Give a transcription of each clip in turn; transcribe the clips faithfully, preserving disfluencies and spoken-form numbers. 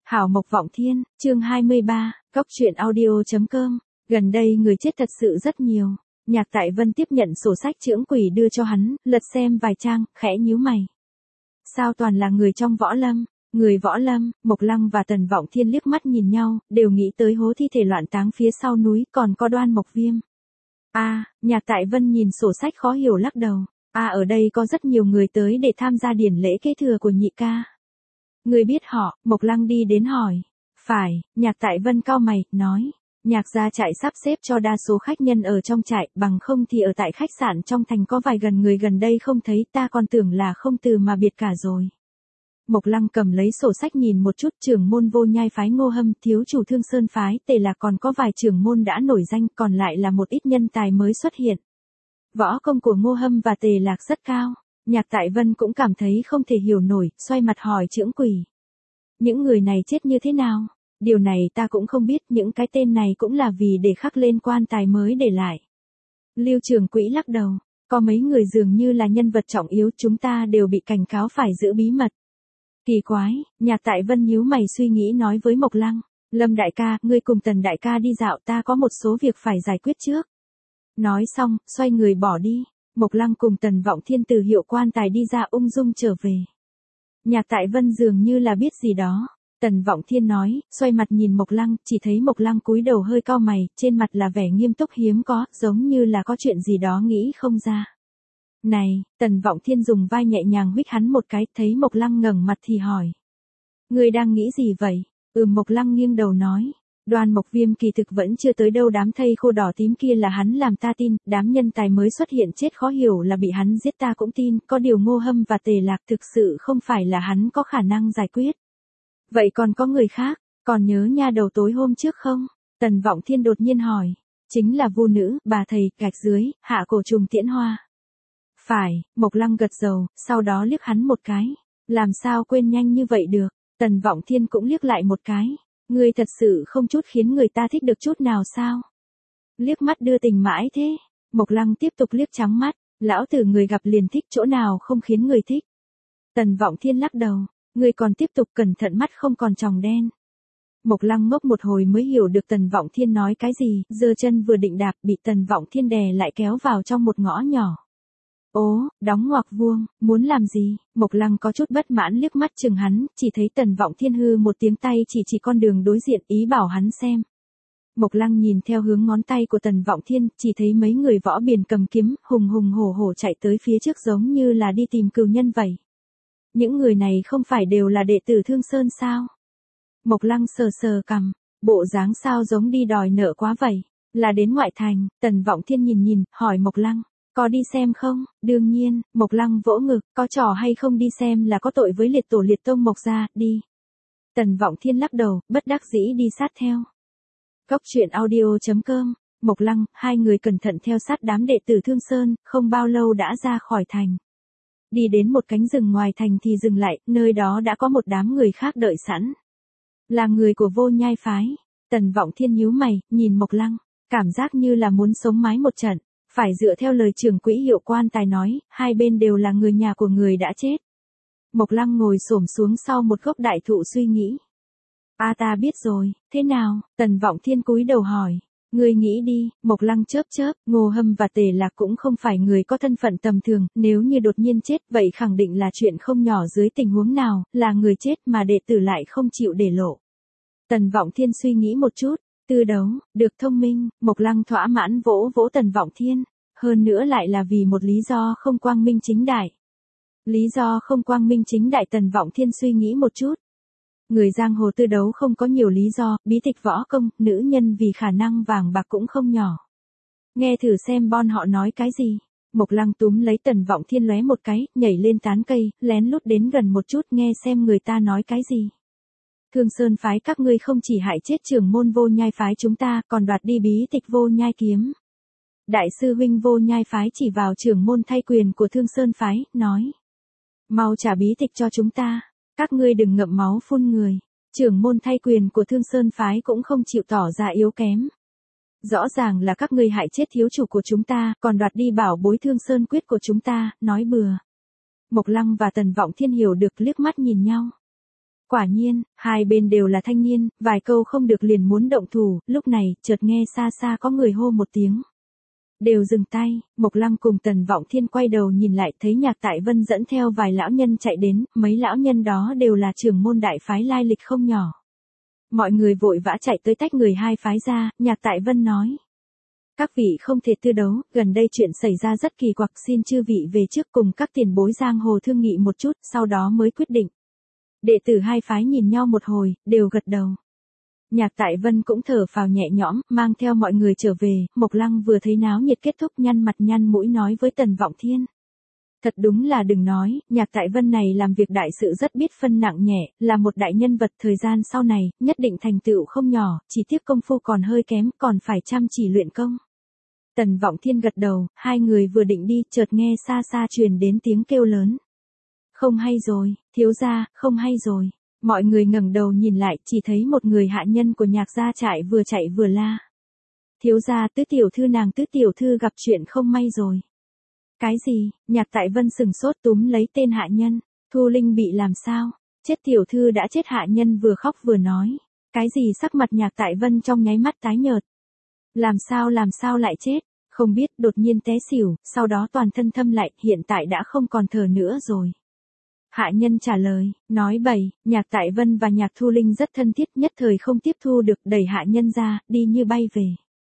Hảo Mộc Vọng Thiên, chương hai mươi ba, cốc truyện audio.com. Gần đây người chết thật sự rất nhiều. Nhạc Tại Vân tiếp nhận sổ sách chưởng quỷ đưa cho hắn, lật xem vài trang, khẽ nhíu mày. Sao toàn là người trong võ lâm? Người võ lâm, Mộc Lăng và Tần Vọng Thiên liếc mắt nhìn nhau, đều nghĩ tới hố thi thể loạn táng phía sau núi, còn có Đoan Mộc Viêm. A, à, Nhạc Tại Vân nhìn sổ sách khó hiểu lắc đầu. A à, ở đây có rất nhiều người tới để tham gia điển lễ kế thừa của nhị ca. Người biết họ, Mộc Lăng đi đến hỏi. Phải, Nhạc Tại Vân cau mày, nói. Nhạc gia trại sắp xếp cho đa số khách nhân ở trong trại, bằng không thì ở tại khách sạn trong thành có vài gần người gần đây không thấy, ta còn tưởng là không từ mà biệt cả rồi. Mộc Lăng cầm lấy sổ sách nhìn một chút, trưởng môn Vô Nhai phái Ngô Hâm, thiếu chủ Thương Sơn phái Tề Lạc, còn có vài trưởng môn đã nổi danh, còn lại là một ít nhân tài mới xuất hiện. Võ công của Ngô Hâm và Tề Lạc rất cao. Nhạc Tại Vân cũng cảm thấy không thể hiểu nổi, xoay mặt hỏi chưởng quỷ. Những người này chết như thế nào? Điều này ta cũng không biết, những cái tên này cũng là vì để khắc lên quan tài mới để lại. Lưu Trường Quỹ lắc đầu, có mấy người dường như là nhân vật trọng yếu, chúng ta đều bị cảnh cáo phải giữ bí mật. Kỳ quái, Nhạc Tại Vân nhíu mày suy nghĩ nói với Mộc Lăng, Lâm đại ca, ngươi cùng Tần đại ca đi dạo, ta có một số việc phải giải quyết trước. Nói xong, xoay người bỏ đi. Mộc Lăng cùng Tần Vọng Thiên từ hiệu quan tài đi ra ung dung trở về. Nhạc Tại Vân dường như là biết gì đó. Tần Vọng Thiên nói, xoay mặt nhìn Mộc Lăng, chỉ thấy Mộc Lăng cúi đầu hơi cau mày, trên mặt là vẻ nghiêm túc hiếm có, giống như là có chuyện gì đó nghĩ không ra. Này, Tần Vọng Thiên dùng vai nhẹ nhàng huých hắn một cái, thấy Mộc Lăng ngẩng mặt thì hỏi. Ngươi đang nghĩ gì vậy? Ừm, Mộc Lăng nghiêng đầu nói. Đoan Mộc Viêm kỳ thực vẫn chưa tới đâu, đám thây khô đỏ tím kia là hắn làm ta tin, đám nhân tài mới xuất hiện chết khó hiểu là bị hắn giết ta cũng tin, có điều Ngô Hâm và Tề Lạc thực sự không phải là hắn có khả năng giải quyết. Vậy còn có người khác, còn nhớ nha đầu tối hôm trước không? Tần Vọng Thiên đột nhiên hỏi. Chính là Vu nữ, bà thầy, gạch dưới, hạ cổ trùng tiễn hoa. Phải, Mộc Lăng gật đầu, sau đó liếc hắn một cái. Làm sao quên nhanh như vậy được? Tần Vọng Thiên cũng liếc lại một cái. Ngươi thật sự không chút khiến người ta thích được chút nào sao? Liếc mắt đưa tình mãi thế. Mộc Lăng tiếp tục liếc trắng mắt. Lão tử người gặp liền thích, chỗ nào không khiến người thích. Tần Vọng Thiên lắc đầu. Ngươi còn tiếp tục cẩn thận, mắt không còn tròng đen. Mộc Lăng ngốc một hồi mới hiểu được Tần Vọng Thiên nói cái gì, giơ chân vừa định đạp bị Tần Vọng Thiên đè lại kéo vào trong một ngõ nhỏ. Ố, đóng ngoặc vuông, muốn làm gì? Mộc Lăng có chút bất mãn liếc mắt chừng hắn, chỉ thấy Tần Vọng Thiên hư một tiếng tay chỉ chỉ con đường đối diện, ý bảo hắn xem. Mộc Lăng nhìn theo hướng ngón tay của Tần Vọng Thiên, chỉ thấy mấy người võ biền cầm kiếm, hùng hùng hổ hổ chạy tới phía trước giống như là đi tìm cừu nhân vậy. Những người này không phải đều là đệ tử Thương Sơn sao? Mộc Lăng sờ sờ cằm, bộ dáng sao giống đi đòi nợ quá vậy? Là đến ngoại thành. Tần Vọng Thiên nhìn nhìn, hỏi Mộc Lăng. Có đi xem không? Đương nhiên, Mộc Lăng vỗ ngực, có trò hay không đi xem là có tội với liệt tổ liệt tông Mộc gia, đi. Tần Vọng Thiên lắc đầu, bất đắc dĩ đi sát theo. Cốc truyện audio.com, Mộc Lăng, hai người cẩn thận theo sát đám đệ tử Thương Sơn, không bao lâu đã ra khỏi thành. Đi đến một cánh rừng ngoài thành thì dừng lại, nơi đó đã có một đám người khác đợi sẵn. Là người của Vô Nhai phái. Tần Vọng Thiên nhíu mày, nhìn Mộc Lăng, cảm giác như là muốn sống mái một trận. Phải dựa theo lời trưởng quỹ hiệu quan tài nói, hai bên đều là người nhà của người đã chết. Mộc Lăng ngồi xổm xuống sau một gốc đại thụ suy nghĩ. A ta biết rồi, thế nào? Tần Vọng Thiên cúi đầu hỏi. Ngươi nghĩ đi. Mộc Lăng chớp chớp, Ngô Hâm và Tề Lạc cũng không phải người có thân phận tầm thường, nếu như đột nhiên chết vậy khẳng định là chuyện không nhỏ, dưới tình huống nào, là người chết mà đệ tử lại không chịu để lộ. Tần Vọng Thiên suy nghĩ một chút. Tư đấu, được thông minh. Mộc Lăng thỏa mãn vỗ vỗ Tần Vọng Thiên, hơn nữa lại là vì một lý do không quang minh chính đại. Lý do không quang minh chính đại? Tần Vọng Thiên suy nghĩ một chút. Người giang hồ tư đấu không có nhiều lý do, bí tịch võ công, nữ nhân vì khả năng vàng bạc cũng không nhỏ. Nghe thử xem bọn họ nói cái gì. Mộc Lăng túm lấy Tần Vọng Thiên lóe một cái, nhảy lên tán cây, lén lút đến gần một chút nghe xem người ta nói cái gì. Thương Sơn phái các ngươi không chỉ hại chết trưởng môn Vô Nhai phái chúng ta, còn đoạt đi bí tịch Vô Nhai kiếm. Đại sư huynh Vô Nhai phái chỉ vào trưởng môn thay quyền của Thương Sơn phái, nói. Mau trả bí tịch cho chúng ta, các ngươi đừng ngậm máu phun người. Trưởng môn thay quyền của Thương Sơn phái cũng không chịu tỏ ra yếu kém. Rõ ràng là các ngươi hại chết thiếu chủ của chúng ta, còn đoạt đi bảo bối Thương Sơn quyết của chúng ta, nói bừa. Mộc Lăng và Tần Vọng Thiên hiểu được liếc mắt nhìn nhau. Quả nhiên, hai bên đều là thanh niên, vài câu không được liền muốn động thủ, lúc này, chợt nghe xa xa có người hô một tiếng. Đều dừng tay, Mộc Lăng cùng Tần Vọng Thiên quay đầu nhìn lại thấy Nhạc Tại Vân dẫn theo vài lão nhân chạy đến, mấy lão nhân đó đều là trưởng môn đại phái lai lịch không nhỏ. Mọi người vội vã chạy tới tách người hai phái ra, Nhạc Tại Vân nói. Các vị không thể tư đấu, gần đây chuyện xảy ra rất kỳ quặc, xin chư vị về trước cùng các tiền bối giang hồ thương nghị một chút, sau đó mới quyết định. Đệ tử hai phái nhìn nhau một hồi, đều gật đầu. Nhạc Tại Vân cũng thở phào nhẹ nhõm, mang theo mọi người trở về, Mộc Lăng vừa thấy náo nhiệt kết thúc nhăn mặt nhăn mũi nói với Tần Vọng Thiên. Thật đúng là đừng nói, Nhạc Tại Vân này làm việc đại sự rất biết phân nặng nhẹ, là một đại nhân vật thời gian sau này, nhất định thành tựu không nhỏ, chỉ tiếc công phu còn hơi kém, còn phải chăm chỉ luyện công. Tần Vọng Thiên gật đầu, hai người vừa định đi, chợt nghe xa xa truyền đến tiếng kêu lớn. Không hay rồi, thiếu gia, không hay rồi. Mọi người ngẩng đầu nhìn lại, chỉ thấy một người hạ nhân của Nhạc gia trại vừa chạy vừa la. Thiếu gia, tứ tiểu thư nàng tứ tiểu thư gặp chuyện không may rồi. Cái gì? Nhạc Tại Vân sừng sốt túm lấy tên hạ nhân. Thu Linh bị làm sao? Chết tiểu thư đã chết, hạ nhân vừa khóc vừa nói. Cái gì? Sắc mặt Nhạc Tại Vân trong nháy mắt tái nhợt. Làm sao làm sao lại chết? Không biết, đột nhiên té xỉu, sau đó toàn thân thâm lại, hiện tại đã không còn thở nữa rồi. Hạ nhân trả lời, nói bậy, Nhạc Tại Vân và Nhạc Thu Linh rất thân thiết, nhất thời không tiếp thu được, đẩy hạ nhân ra, đi như bay về.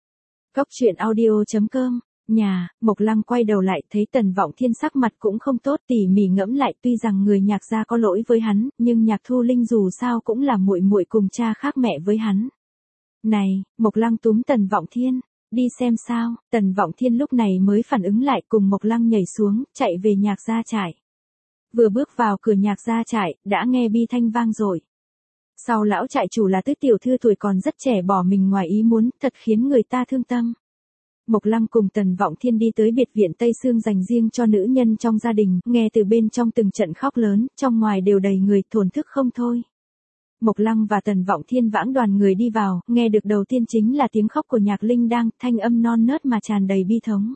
Cốc truyện audio chấm com, nhà, Mộc Lăng quay đầu lại thấy Tần Vọng Thiên sắc mặt cũng không tốt, tỉ mỉ ngẫm lại, tuy rằng người Nhạc gia có lỗi với hắn, nhưng Nhạc Thu Linh dù sao cũng là muội muội cùng cha khác mẹ với hắn. Này, Mộc Lăng túm Tần Vọng Thiên, đi xem sao, Tần Vọng Thiên lúc này mới phản ứng lại, cùng Mộc Lăng nhảy xuống, chạy về Nhạc gia trại. Vừa bước vào cửa Nhạc gia trại, đã nghe bi thanh vang dội. Sau lão trại chủ là tứ tiểu thư tuổi còn rất trẻ bỏ mình ngoài ý muốn, thật khiến người ta thương tâm. Mộc Lăng cùng Tần Vọng Thiên đi tới biệt viện Tây Sương dành riêng cho nữ nhân trong gia đình, nghe từ bên trong từng trận khóc lớn, trong ngoài đều đầy người, thổn thức không thôi. Mộc Lăng và Tần Vọng Thiên vãng đoàn người đi vào, nghe được đầu tiên chính là tiếng khóc của Nhạc Linh Đang, thanh âm non nớt mà tràn đầy bi thống.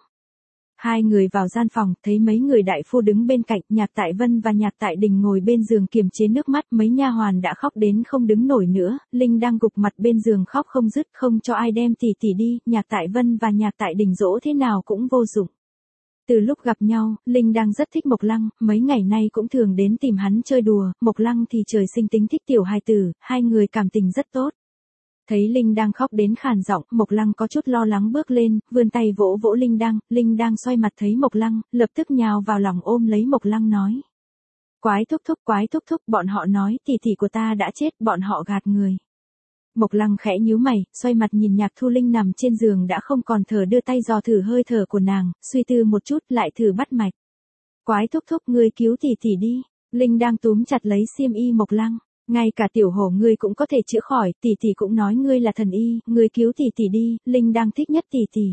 Hai người vào gian phòng, thấy mấy người đại phu đứng bên cạnh, Nhạc Tại Vân và Nhạc Tại Đình ngồi bên giường kiềm chế nước mắt, mấy nha hoàn đã khóc đến không đứng nổi nữa, Linh đang gục mặt bên giường khóc không dứt, không cho ai đem tỷ tỷ đi, Nhạc Tại Vân và Nhạc Tại Đình dỗ thế nào cũng vô dụng. Từ lúc gặp nhau, Linh đang rất thích Mộc Lăng, mấy ngày nay cũng thường đến tìm hắn chơi đùa, Mộc Lăng thì trời sinh tính thích tiểu hài tử, hai người cảm tình rất tốt. Thấy Linh đang khóc đến khàn giọng, Mộc Lăng có chút lo lắng bước lên, vươn tay vỗ vỗ Linh đang, Linh đang xoay mặt thấy Mộc Lăng, lập tức nhào vào lòng ôm lấy Mộc Lăng nói. Quái thúc thúc, quái thúc thúc, bọn họ nói tỷ tỷ của ta đã chết, bọn họ gạt người. Mộc Lăng khẽ nhíu mày, xoay mặt nhìn Nhạc Thu Linh nằm trên giường đã không còn thở, đưa tay dò thử hơi thở của nàng, suy tư một chút lại thử bắt mạch. Quái thúc thúc, ngươi cứu tỷ tỷ đi. Linh đang túm chặt lấy xiêm y Mộc Lăng. Ngay cả tiểu hổ ngươi cũng có thể chữa khỏi, tỷ tỷ cũng nói ngươi là thần y, ngươi cứu tỷ tỷ đi, Linh đang thích nhất tỷ tỷ.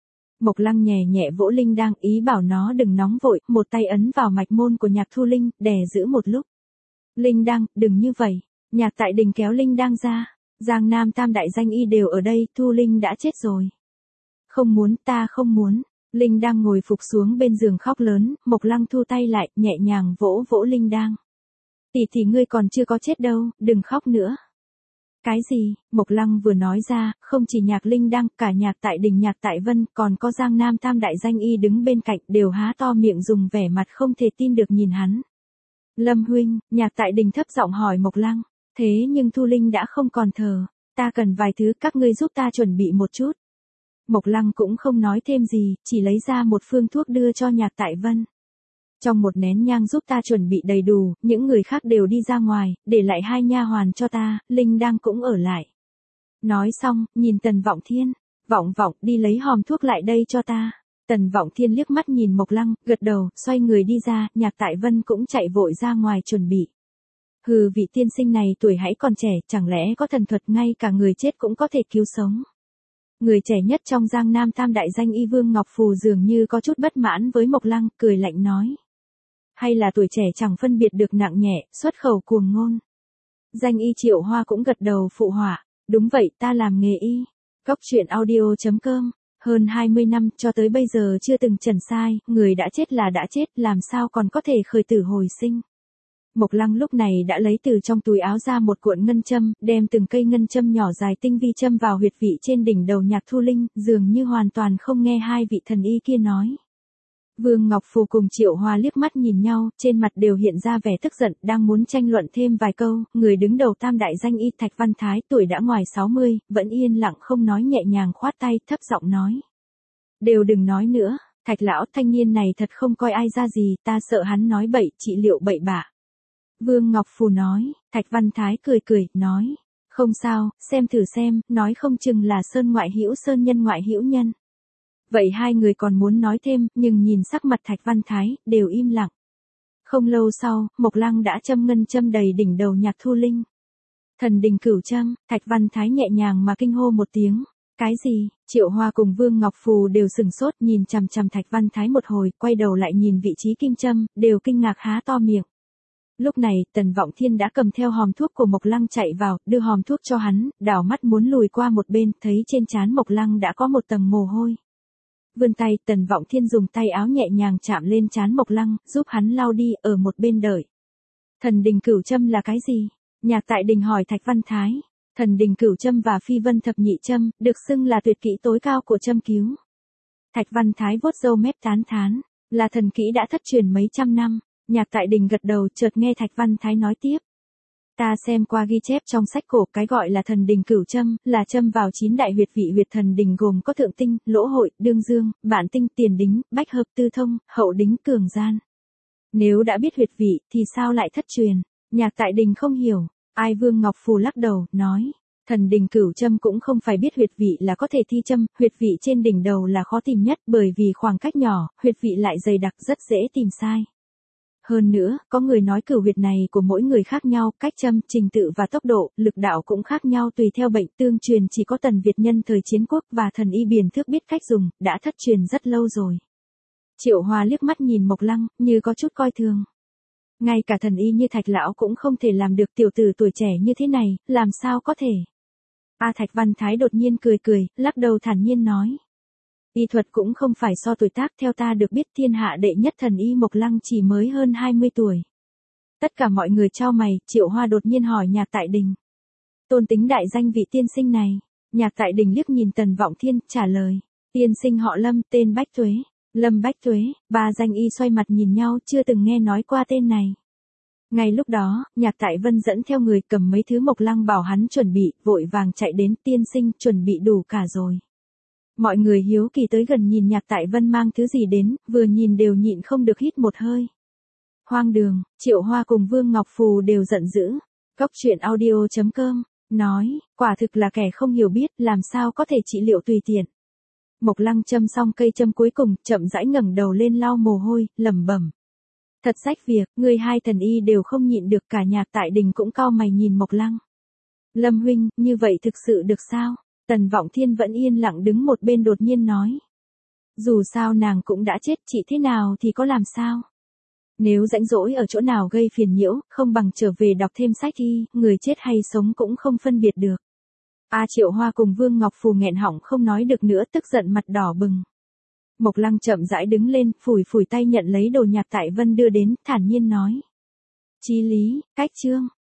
Mộc Lăng nhẹ nhẹ vỗ Linh đang, ý bảo nó đừng nóng vội, một tay ấn vào mạch môn của Nhạc Thu Linh, đè giữ một lúc. Linh đang, đừng như vậy. Nhạc Tại Đình kéo Linh đang ra. Giang Nam tam đại danh y đều ở đây, Thu Linh đã chết rồi. Không muốn, ta không muốn. Linh đang ngồi phục xuống bên giường khóc lớn, Mộc Lăng thu tay lại, nhẹ nhàng vỗ vỗ Linh đang. Tỷ tỷ ngươi còn chưa có chết đâu, đừng khóc nữa. Cái gì? Mộc Lăng vừa nói ra, không chỉ Nhạc Linh Đăng, cả Nhạc Tại Đình, Nhạc Tại Vân, còn có Giang Nam tam đại danh y đứng bên cạnh, đều há to miệng dùng vẻ mặt không thể tin được nhìn hắn. Lâm huynh, Nhạc Tại Đình thấp giọng hỏi Mộc Lăng, thế nhưng Thu Linh đã không còn thở, ta cần vài thứ, các ngươi giúp ta chuẩn bị một chút. Mộc Lăng cũng không nói thêm gì, chỉ lấy ra một phương thuốc đưa cho Nhạc Tại Vân. Trong một nén nhang giúp ta chuẩn bị đầy đủ, những người khác đều đi ra ngoài, để lại hai nha hoàn cho ta, Linh Đăng cũng ở lại. Nói xong, nhìn Tần Vọng Thiên, Vọng Vọng đi lấy hòm thuốc lại đây cho ta. Tần Vọng Thiên liếc mắt nhìn Mộc Lăng, gật đầu, xoay người đi ra, Nhạc Tại Vân cũng chạy vội ra ngoài chuẩn bị. Hừ, vị tiên sinh này tuổi hãy còn trẻ, chẳng lẽ có thần thuật ngay cả người chết cũng có thể cứu sống. Người trẻ nhất trong Giang Nam tam đại danh y Vương Ngọc Phù dường như có chút bất mãn với Mộc Lăng, cười lạnh nói. Hay là tuổi trẻ chẳng phân biệt được nặng nhẹ, xuất khẩu cuồng ngôn. Danh y Triệu Hoa cũng gật đầu phụ họa, đúng vậy, ta làm nghề y. Cốc truyện audio chấm com, hơn hai mươi năm cho tới bây giờ chưa từng chẩn sai, người đã chết là đã chết, làm sao còn có thể khởi tử hồi sinh. Mộc Lăng lúc này đã lấy từ trong túi áo ra một cuộn ngân châm, đem từng cây ngân châm nhỏ dài tinh vi châm vào huyệt vị trên đỉnh đầu Nhạc Thu Linh, dường như hoàn toàn không nghe hai vị thần y kia nói. Vương Ngọc Phù cùng Triệu Hoa liếc mắt nhìn nhau, trên mặt đều hiện ra vẻ tức giận, đang muốn tranh luận thêm vài câu, người đứng đầu tam đại danh y Thạch Văn Thái tuổi đã ngoài sáu mươi, vẫn yên lặng không nói, nhẹ nhàng khoát tay, thấp giọng nói. Đều đừng nói nữa, Thạch lão thanh niên này thật không coi ai ra gì, ta sợ hắn nói bậy, trị liệu bậy bạ. Vương Ngọc Phù nói, Thạch Văn Thái cười cười, nói, không sao, xem thử xem, nói không chừng là sơn ngoại hữu sơn nhân ngoại hữu nhân. Vậy hai người còn muốn nói thêm, nhưng nhìn sắc mặt Thạch Văn Thái, đều im lặng. Không lâu sau, Mộc Lăng đã châm ngân châm đầy đỉnh đầu Nhạc Thu Linh. Thần đình cửu châm, Thạch Văn Thái nhẹ nhàng mà kinh hô một tiếng. Cái gì? Triệu Hoa cùng Vương Ngọc Phù đều sừng sốt nhìn chằm chằm Thạch Văn Thái một hồi, quay đầu lại nhìn vị trí kim châm, đều kinh ngạc há to miệng. Lúc này, Tần Vọng Thiên đã cầm theo hòm thuốc của Mộc Lăng chạy vào, đưa hòm thuốc cho hắn, đảo mắt muốn lùi qua một bên, thấy trên trán Mộc Lăng đã có một tầng mồ hôi. Vươn tay, Tần Vọng Thiên dùng tay áo nhẹ nhàng chạm lên trán Mộc Lăng, giúp hắn lau đi, ở một bên đợi. Thần đình cửu châm là cái gì? Nhạc Tại Đình hỏi Thạch Văn Thái. Thần đình cửu châm và phi vân thập nhị châm, được xưng là tuyệt kỹ tối cao của châm cứu. Thạch Văn Thái vuốt râu mép tán thán, là thần kỹ đã thất truyền mấy trăm năm. Nhạc Tại Đình gật đầu, chợt nghe Thạch Văn Thái nói tiếp. Ta xem qua ghi chép trong sách cổ, cái gọi là thần đình cửu châm, là châm vào chín đại huyệt vị huyệt thần đình gồm có thượng tinh, lỗ hội, đương dương, bản tinh, tiền đính, bách hợp, tư thông, hậu đính, cường gian. Nếu đã biết huyệt vị, thì sao lại thất truyền? Nhạc Tại Đình không hiểu. Ai? Vương Ngọc Phù lắc đầu, nói. Thần đình cửu châm cũng không phải biết huyệt vị là có thể thi châm, huyệt vị trên đỉnh đầu là khó tìm nhất, bởi vì khoảng cách nhỏ, huyệt vị lại dày đặc, rất dễ tìm sai. Hơn nữa, có người nói cửu huyệt này của mỗi người khác nhau, cách châm, trình tự và tốc độ, lực đạo cũng khác nhau tùy theo bệnh. Tương truyền chỉ có Tần Việt nhân thời chiến quốc và thần y Biền Thước biết cách dùng, đã thất truyền rất lâu rồi. Triệu Hoa liếc mắt nhìn Mộc Lăng, như có chút coi thường. Ngay cả thần y như Thạch lão cũng không thể làm được, tiểu tử tuổi trẻ như thế này, làm sao có thể? A Thạch Văn Thái đột nhiên cười cười, lắc đầu thản nhiên nói. Y thuật cũng không phải so tuổi tác, theo ta được biết thiên hạ đệ nhất thần y Mộc Lăng chỉ mới hơn hai mươi tuổi. Tất cả mọi người chau mày, Triệu Hoa đột nhiên hỏi Nhạc Tại Đình. Tôn tính đại danh vị tiên sinh này. Nhạc Tại Đình liếc nhìn Tần Vọng Thiên, trả lời. Tiên sinh họ Lâm, tên Bách Tuế. Lâm Bách Tuế, ba danh y xoay mặt nhìn nhau, chưa từng nghe nói qua tên này. Ngay lúc đó, Nhạc Tại Vân dẫn theo người cầm mấy thứ Mộc Lăng bảo hắn chuẩn bị, vội vàng chạy đến, tiên sinh, chuẩn bị đủ cả rồi. Mọi người hiếu kỳ tới gần nhìn Nhạc Tại Vân mang thứ gì đến, vừa nhìn đều nhịn không được hít một hơi. Hoang đường, Triệu Hoa cùng Vương Ngọc Phù đều giận dữ. Góc truyện audio chấm com, nói, quả thực là kẻ không hiểu biết, làm sao có thể trị liệu tùy tiện. Mộc Lăng châm xong cây châm cuối cùng, chậm rãi ngẩng đầu lên lau mồ hôi, lẩm bẩm. Thật sách việc, người hai thần y đều không nhịn được, cả Nhạc Tại Đình cũng cau mày nhìn Mộc Lăng. Lâm huynh, như vậy thực sự được sao? Tần Vọng Thiên vẫn yên lặng đứng một bên đột nhiên nói. Dù sao nàng cũng đã chết, chị thế nào thì có làm sao? Nếu rãnh rỗi ở chỗ nào gây phiền nhiễu, không bằng trở về đọc thêm sách y, người chết hay sống cũng không phân biệt được. A Triệu Hoa cùng Vương Ngọc Phù nghẹn họng không nói được nữa, tức giận mặt đỏ bừng. Mộc Lăng chậm rãi đứng lên, phủi phủi tay nhận lấy đồ Nhạc Tại Vân đưa đến, thản nhiên nói. Chí lý, cách chương.